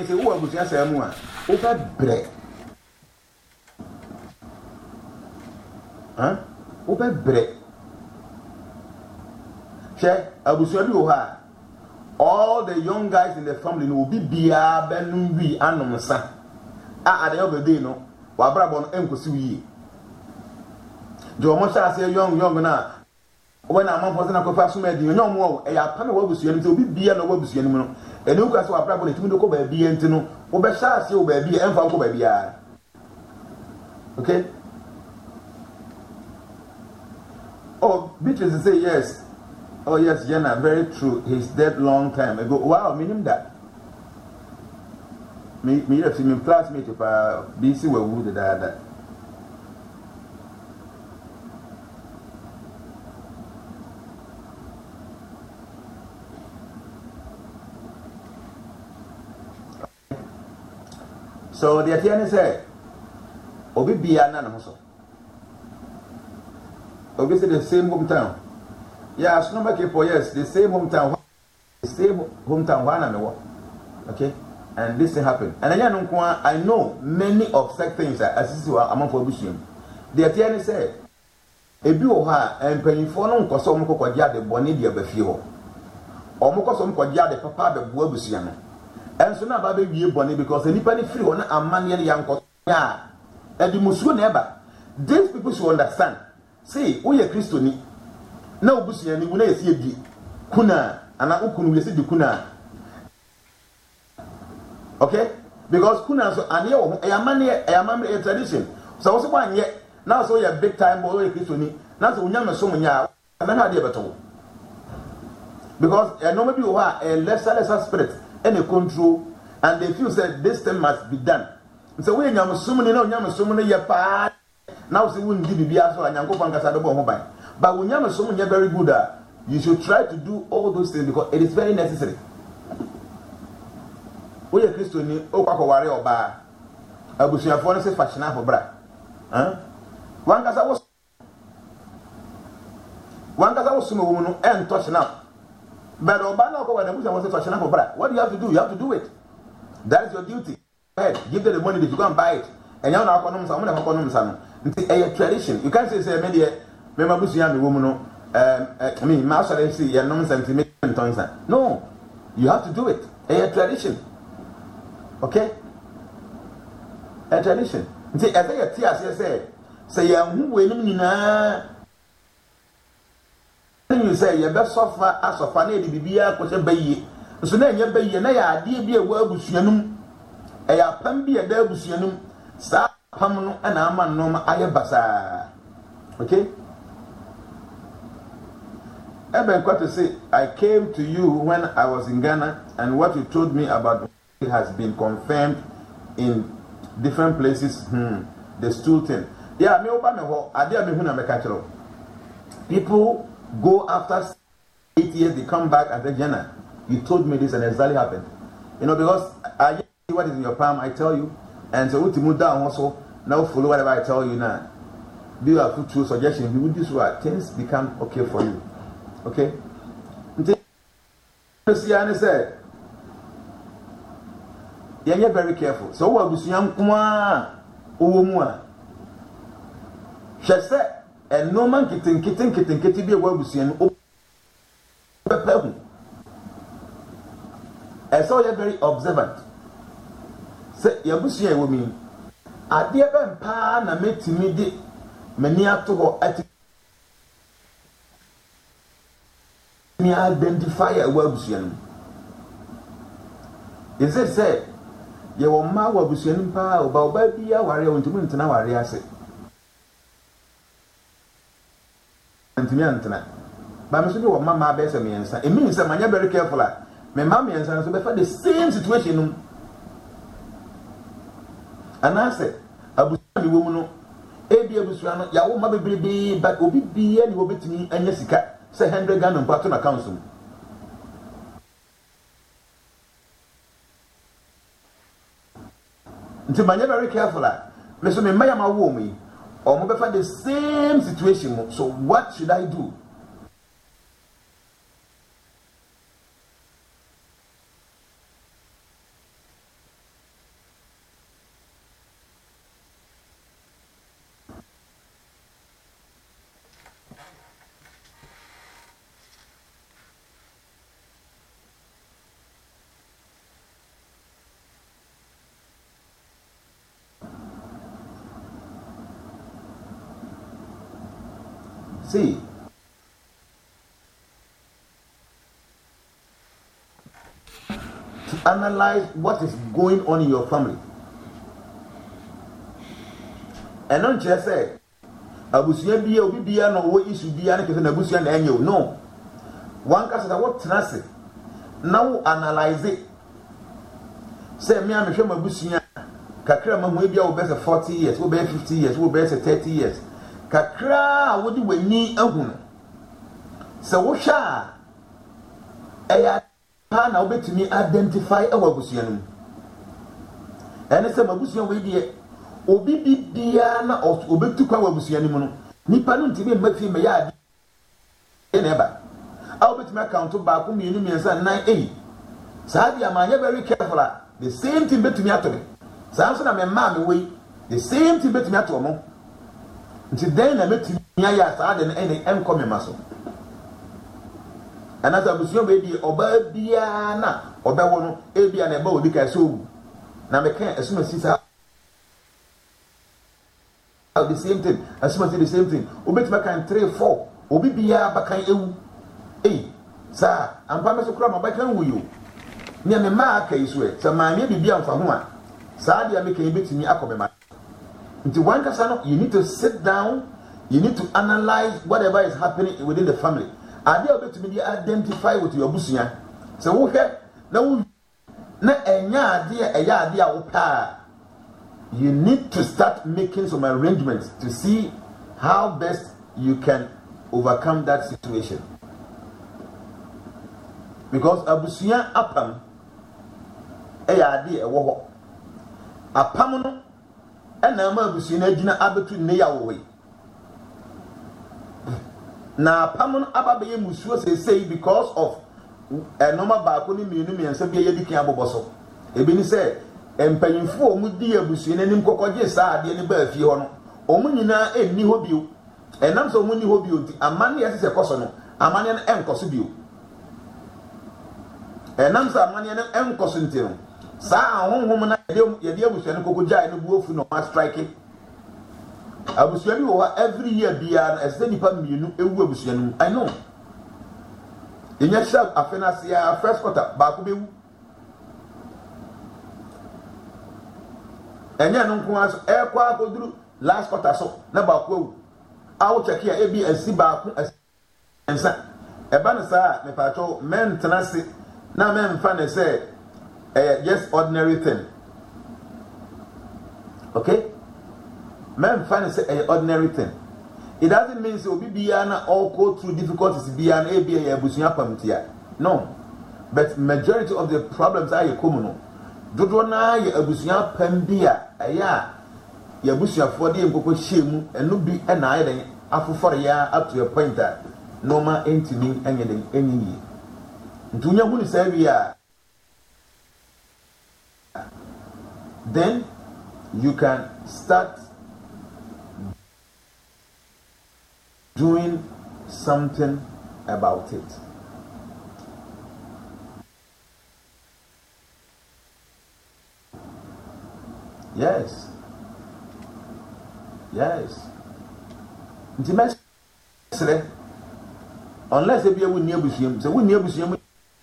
say who abusua say mu a over bre over bre share abusua bi o ha all the young guys in the family no be bia benum wi anom sa at the end of the day no wa brabo no enkosi wi jo mo sha say young na when a man person akofa so medi nyom wo e ya pa na wabusua ni so bi bia na wabusua ni mu no e ne ukwa so wa brabo na timi do ko ba bia enti no wo be sha ase wo ba bia emfa ko ba bia okay. Oh, Beatrice say yes. Oh yes, Jenna, very true. He's dead long time ago. Wow, meaning that. Me have seen my classmate of BC were wounded that. So the Atiana said, Obi Biana Hoso. Obviously the same hometown. Yeah, Sonoma Kepo, yes, the same hometown. The same hometown one and what. Okay? And this thing happened. And I know many of such things as this were among for Bushim. The Atiana said, a bioha and penny for no cosom codia the Bonidia Befio. Or Mocosom codia the papa the Buabusiano. And so now baby Bonnie because any penny free on a man young cotia. And the Musu never. These people should understand. See, we are Christian. Now, Busia, you will see the Kuna, and I will see the Kuna. Okay? Because Kuna, so I know a man, a tradition. So, also one yet, now so you're big time boy Christian. Now, so young so many are, and then I did better. Because no maybe you are a lesser spirit, any control, and they feel that this thing must be done. So, when you're assuming, you're assuming your part. Now, see, wouldn't give you also and Yanko Pancasado mobile. But when you're so very good, you should try to do all those things because it is very necessary. We are Christian, Okawari or Bar. I wish you have one say fashion for bra. One case I was some woman and touching up. But Obama was a fashion for bra. What do you have to do? You have to do it. That is your duty. Go ahead, give them the money that you go and buy it. And you're not economics, I'm not economics. It's a tradition. You can't say, media, remember, Busian, woman, I mean, master, see, you're nonsense, no, you have to do it. A tradition. Okay? A tradition. See, as I say, who will you say, you best suffer as a funny BBA, was a bay. So then you're bay, and I dear be a word Busianum, a pambi a del Busianum. Sa pamno and aman noma ayabasa. Okay? Eben quite to say, I came to you when I was in Ghana, and what you told me about it has been confirmed in different places. The stool thing. Yeah, me open ho. Adia me huna mekachero. People go after 8 years, they come back and say, Jenna, you told me this and exactly happened. You know, because I see what is in your palm, I tell you. And so, to move down also, now follow whatever I tell you now. Do you have to choose suggestions? You would this way, things become okay for you. Okay? Christiane said, you're very careful. So, what was young Kuma? She said, and no man kitten be a word with you. And so, you're very observant. Say, Yabusia women, I dear Ben Pan and made to me many to go at me identify a Wabusian. Is it said, you will ma Wabusian pa about baby, a warrior to win to now, I say. And to me, Antona. But I'm sure Mamma bears me answer. It means that I'm very careful. My mammy and son before the same situation. And I said, Abu woman, Abi Abusuano, Yawo Mabby, but Obi be any will be to me and Jessica, say 100 gun and button a council. Until I'm very careful, Mr. Mayama woman, or Mobile the same situation. So, what should I do? See, to analyze what is going on in your family. And don't just say, Abusia be obi bia no wo issue bia na kese na abusia na enyo. No. One case that what trust. Now analyze it. Say me am hwe mabusia kakra ma hu bia wo be 40 years, wo be 50 years, wo be 30 years. Kakra wo di wani ahunu. So wo sha eya pa na wo betumi identify e wa abusia no. Ene say mabusia we die obi bibia na obetu kwa wabusia ni mu no nipa no ntime mafi me ya ade na eba a obetumi account ba ko mienu miensa 98 saa dia ma nya very careful the same thing betumi atome saa so na me ma me we the same thing betumi atomo nti den na betumi ya saa de na enko me maso anaza abusia be di oba bia na obewo no ebia na eba obi ka so na me kan asuma sisa the same thing. As much the same thing. Obet bakan 3 4. Obi biya bakan ewu. Sir, I'm promise to cram bakan wu you. Near me ma ka isu e. So ma me bibia mfa ho a. Saa dia me kan betimi akobe ma. Nti one kasa no, you need to sit down, you need to analyze whatever is happening within the family. Ade obetimi dey identify with your busunya. So wo hwe na wo na enya ade eya ade a wo pa. You need to start making some arrangements to see how best you can overcome that situation. Because abusuya apam adi ewo ho. Apam no na ma abusuya na gina abetu ne ya wo we. Na apam no ababe musuo say because of a normal ba ko ni mienu miensa bia ye dikan aboboso. Ebi ni say empanyimfo omu di abusuye nanim kokoje saa ade ne ba afie ho no omu nyina enni ho bio enam so omu ni ho bio nti amane yese se koso no amane no enkoso bio enam so amane no enkoso nti no saa ahonhom na yede abusuye no kokoja ne buofu no ma strike abusuye bi wo every year bia na ese nipa mienu ewu abusuye no I know yenya sha afenase ya first quarter ba ko bewu enya no nko aso ekwa akoduru last quarter so na ba ko ewu awo check here ebi asi ba ko ensa eba no sa me pa cho men tenase na men fa ne say just ordinary thing. Okay, men fa ne say ordinary thing. It doesn't mean so bibia na all go through difficulties bia na ebi ya busunya pamtia. No, but majority of the problems are common. Dodo na ye abusuya pambia aya ye abusuafo de nkoko hyemu enu bi na aye den afofore ya up to a point that normal entini enye den enyi ntunya hu ni savia then you can start doing something about it. Yes. Unless if you near Busium, so we near Busium,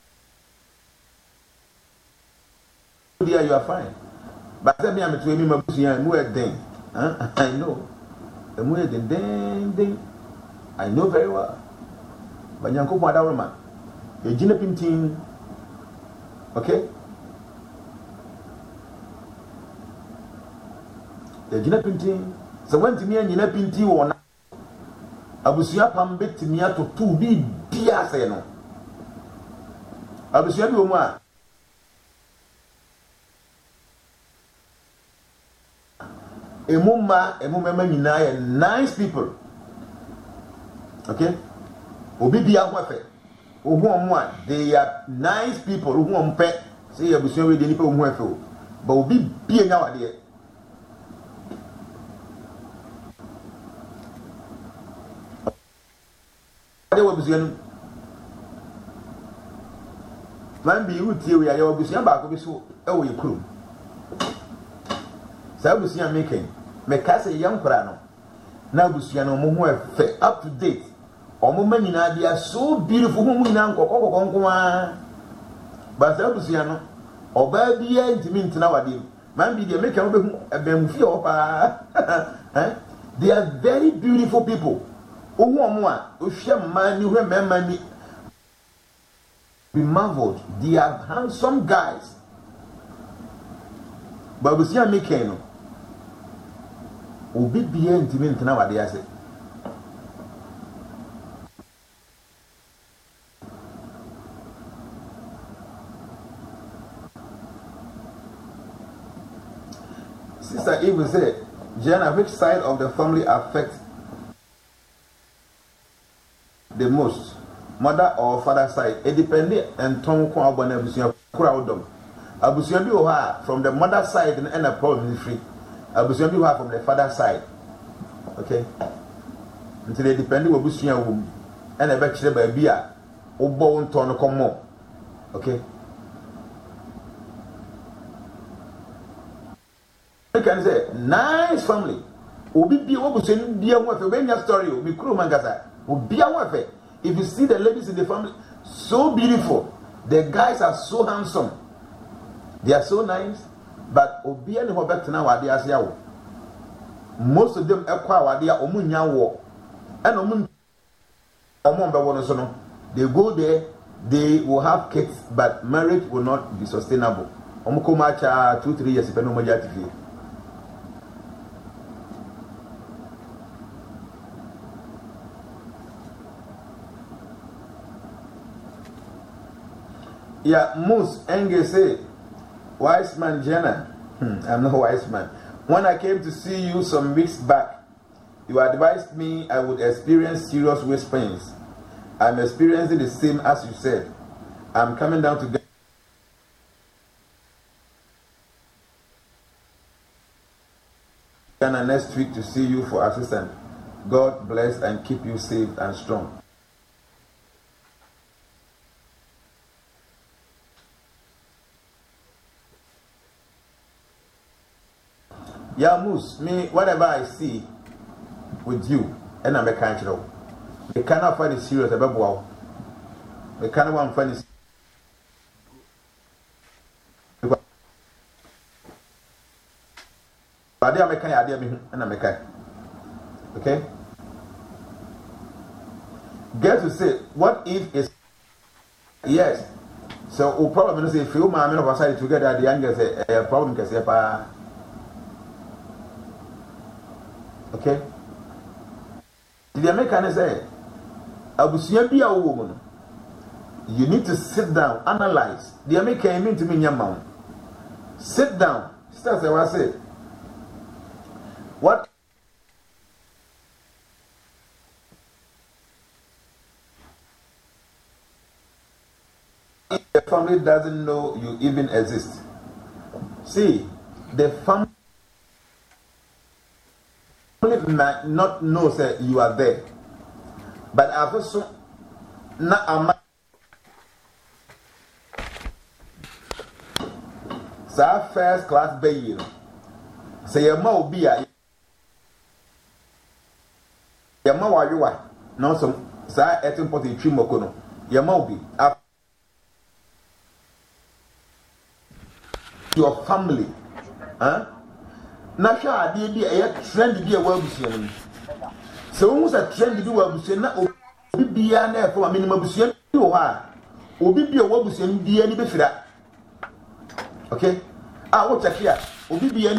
you are fine. But I am to him, Busium, more than I know. The more than I know very well. But Yanko Madama, a Gina Pintin, okay? The Gina Pintin, so when to me and Gina Pinti or Abusia Pambit to me to 2 be dear say no. Abusia Buma a mumma, nice people. Okay? Obibia Wafe, Obuamwa, they are nice people who won't pet, say Abusia with the people who have, but will be being nowadays. Man be you till we are your business back of so oh you crew. Sabusia making make us a young crano. Now Busiano Momo up to date. Omuma nyina they are so beautiful mu nyina nkokokokon but abusua no oba bia ntimi ntina wade man bi dey make am be abamfie opa they are very beautiful people ohu omo a ohwe man ni hwe mema ni be marveled they are handsome guys but abusua make no obi bia ntimi ntina wade ase Sister Eve said, Jenna, which side of the family affects the most? Mother or father side? It depends on Tom Kwabon Abusia crowd. Abusia bi from the mother side and a problem is free. Abusia bi from the father side. Okay? Until they depend on Abusia womb. And a bachelor by beer. Obo on ton come more. Okay? You can say, nice family. Obi be obusen be a wife when your story will be crew mangasa. Be a wife. If you see the ladies in the family, so beautiful. The guys are so handsome. They are so nice. But Obi and Hobert now are the Asiawo. Most of them acquire what they are Omunya war. And Omun they go there, they will have kids, but marriage will not be sustainable. Omukomacha 2-3 years if no more. Yeah, Moose Enge say, wise man Jenna. I'm not wise man. When I came to see you some weeks back, you advised me I would experience serious waist pains. I'm experiencing the same as you said. I'm coming down to Ghana next week to see you for assistance. God bless and keep you safe and strong. Yeah, Moose, me, whatever I see with you, and I'm a kind of they cannot find it serious about wow. They cannot find it. But they are making idea, and I'm a kind. Okay? Get to say, what if it's yes? So, we'll probably say, if you man of aside together, the youngest say, a problem can say, okay? The American say, Abusia be a woman. You need to sit down, analyze. The American mean to me, young man. Sit down. That's what I said. What? If the family doesn't know you even exist. See, the family might not know that you are there. But I've also not a first class baby. Say your mouth be a your mouth you are no some sa etin poti trimokono. Your mouth be your family. Huh? Nasha ade bi a trend bi a wa busia no. So who say trend bi wa busia na obi bia na e for minimum busia bi wo ha. Obi bia wa busia bia ni be fira. Okay? Ah, what check here? Obi bia